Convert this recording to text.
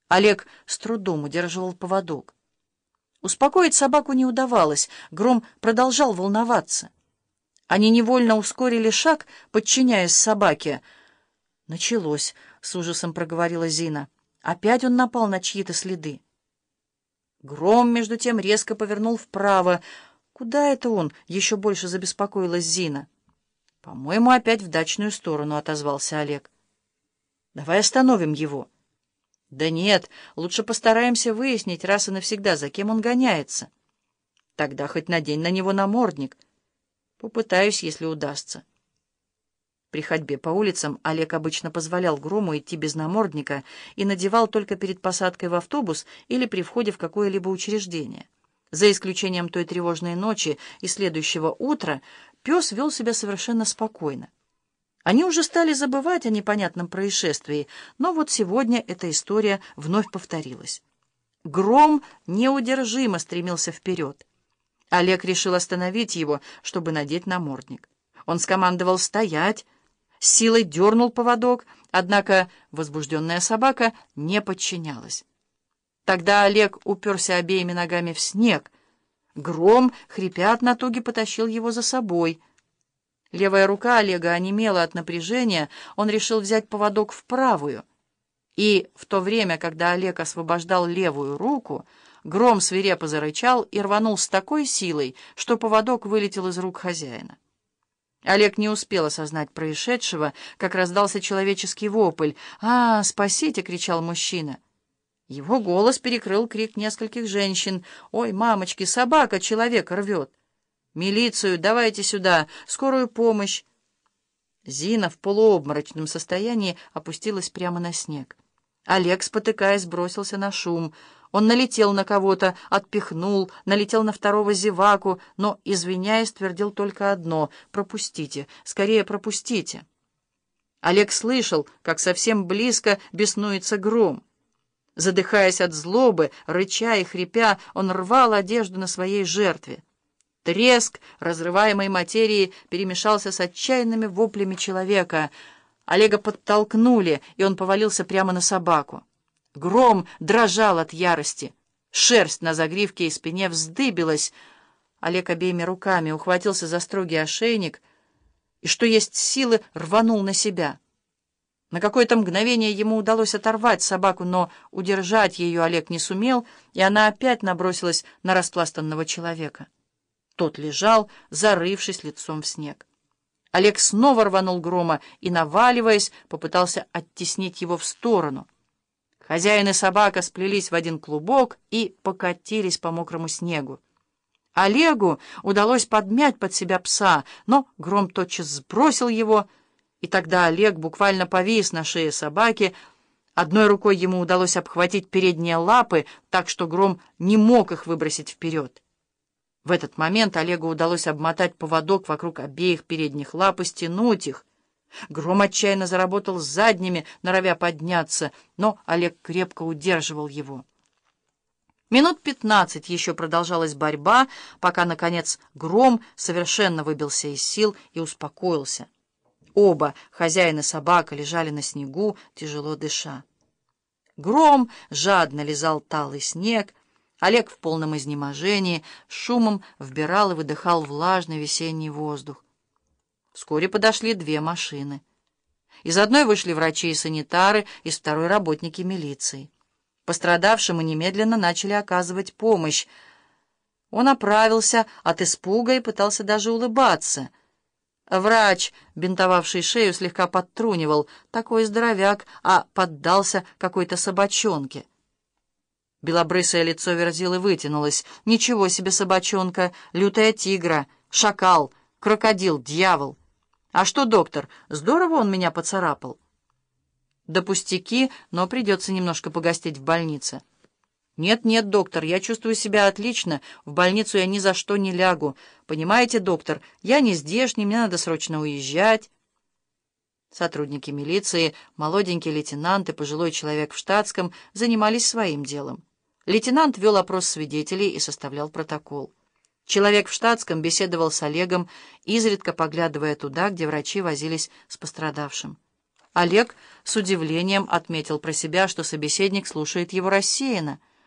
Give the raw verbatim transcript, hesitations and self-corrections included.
Олег с трудом удерживал поводок. Успокоить собаку не удавалось, Гром продолжал волноваться. Они невольно ускорили шаг, подчиняясь собаке. «Началось», — с ужасом проговорила Зина. «Опять он напал на чьи-то следы». Гром, между тем, резко повернул вправо. «Куда это он?» — еще больше забеспокоилась Зина. «По-моему, опять в дачную сторону», — отозвался Олег. «Давай остановим его». «Да нет, лучше постараемся выяснить раз и навсегда, за кем он гоняется. Тогда хоть надень на него намордник. Попытаюсь, если удастся». При ходьбе по улицам Олег обычно позволял Грому идти без намордника и надевал только перед посадкой в автобус или при входе в какое-либо учреждение. За исключением той тревожной ночи и следующего утра пес вел себя совершенно спокойно. Они уже стали забывать о непонятном происшествии, но вот сегодня эта история вновь повторилась. Гром неудержимо стремился вперед. Олег решил остановить его, чтобы надеть намордник. Он скомандовал «стоять», с силой дернул поводок, однако возбужденная собака не подчинялась. Тогда Олег уперся обеими ногами в снег. Гром, хрипя от натуги, потащил его за собой. Левая рука Олега онемела от напряжения, он решил взять поводок в правую. И в то время, когда Олег освобождал левую руку, Гром свирепо зарычал и рванул с такой силой, что поводок вылетел из рук хозяина. Олег не успел осознать происшедшего, как раздался человеческий вопль. «А, спасите!» — кричал мужчина. Его голос перекрыл крик нескольких женщин. «Ой, мамочки, собака человека рвет! Милицию, давайте сюда! Скорую помощь!» Зина в полуобморочном состоянии опустилась прямо на снег. Олег, спотыкаясь, бросился на шум. Он налетел на кого-то, отпихнул, налетел на второго зеваку, но, извиняясь, твердил только одно — «пропустите, скорее пропустите». Олег слышал, как совсем близко беснуется Гром. Задыхаясь от злобы, рыча и хрипя, он рвал одежду на своей жертве. Треск разрываемой материи перемешался с отчаянными воплями человека. Олега подтолкнули, и он повалился прямо на собаку. Гром дрожал от ярости. Шерсть на загривке и спине вздыбилась. Олег обеими руками ухватился за строгий ошейник и, что есть силы, рванул на себя. На какое-то мгновение ему удалось оторвать собаку, но удержать ее Олег не сумел, и она опять набросилась на распластанного человека. Тот лежал, зарывшись лицом в снег. Олег снова рванул Грома и, наваливаясь, попытался оттеснить его в сторону. Хозяин и собака сплелись в один клубок и покатились по мокрому снегу. Олегу удалось подмять под себя пса, но Гром тотчас сбросил его, и тогда Олег буквально повис на шее собаки. Одной рукой ему удалось обхватить передние лапы, так что Гром не мог их выбросить вперед. В этот момент Олегу удалось обмотать поводок вокруг обеих передних лап и стянуть их. Гром отчаянно заработал с задними, норовя подняться, но Олег крепко удерживал его. Минут пятнадцать еще продолжалась борьба, пока, наконец, Гром совершенно выбился из сил и успокоился. Оба, хозяин и собака, лежали на снегу, тяжело дыша. Гром жадно лизал талый снег. Олег в полном изнеможении шумом вбирал и выдыхал влажный весенний воздух. Вскоре подошли две машины. Из одной вышли врачи и санитары, из второй — работники милиции. Пострадавшему немедленно начали оказывать помощь. Он оправился от испуга и пытался даже улыбаться. Врач, бинтовавший шею, слегка подтрунивал. Такой здоровяк, а поддался какой-то собачонке. Белобрысое лицо Верзилы вытянулось. Ничего себе собачонка, лютая тигра, шакал, крокодил, дьявол. А что, доктор, здорово он меня поцарапал? Да пустяки, но придется немножко погостить в больнице. Нет-нет, доктор, я чувствую себя отлично, в больницу я ни за что не лягу. Понимаете, доктор, я не здешний, мне надо срочно уезжать. Сотрудники милиции, молоденький лейтенант и пожилой человек в штатском занимались своим делом. Лейтенант вел опрос свидетелей и составлял протокол. Человек в штатском беседовал с Олегом, изредка поглядывая туда, где врачи возились с пострадавшим. Олег с удивлением отметил про себя, что собеседник слушает его рассеянно.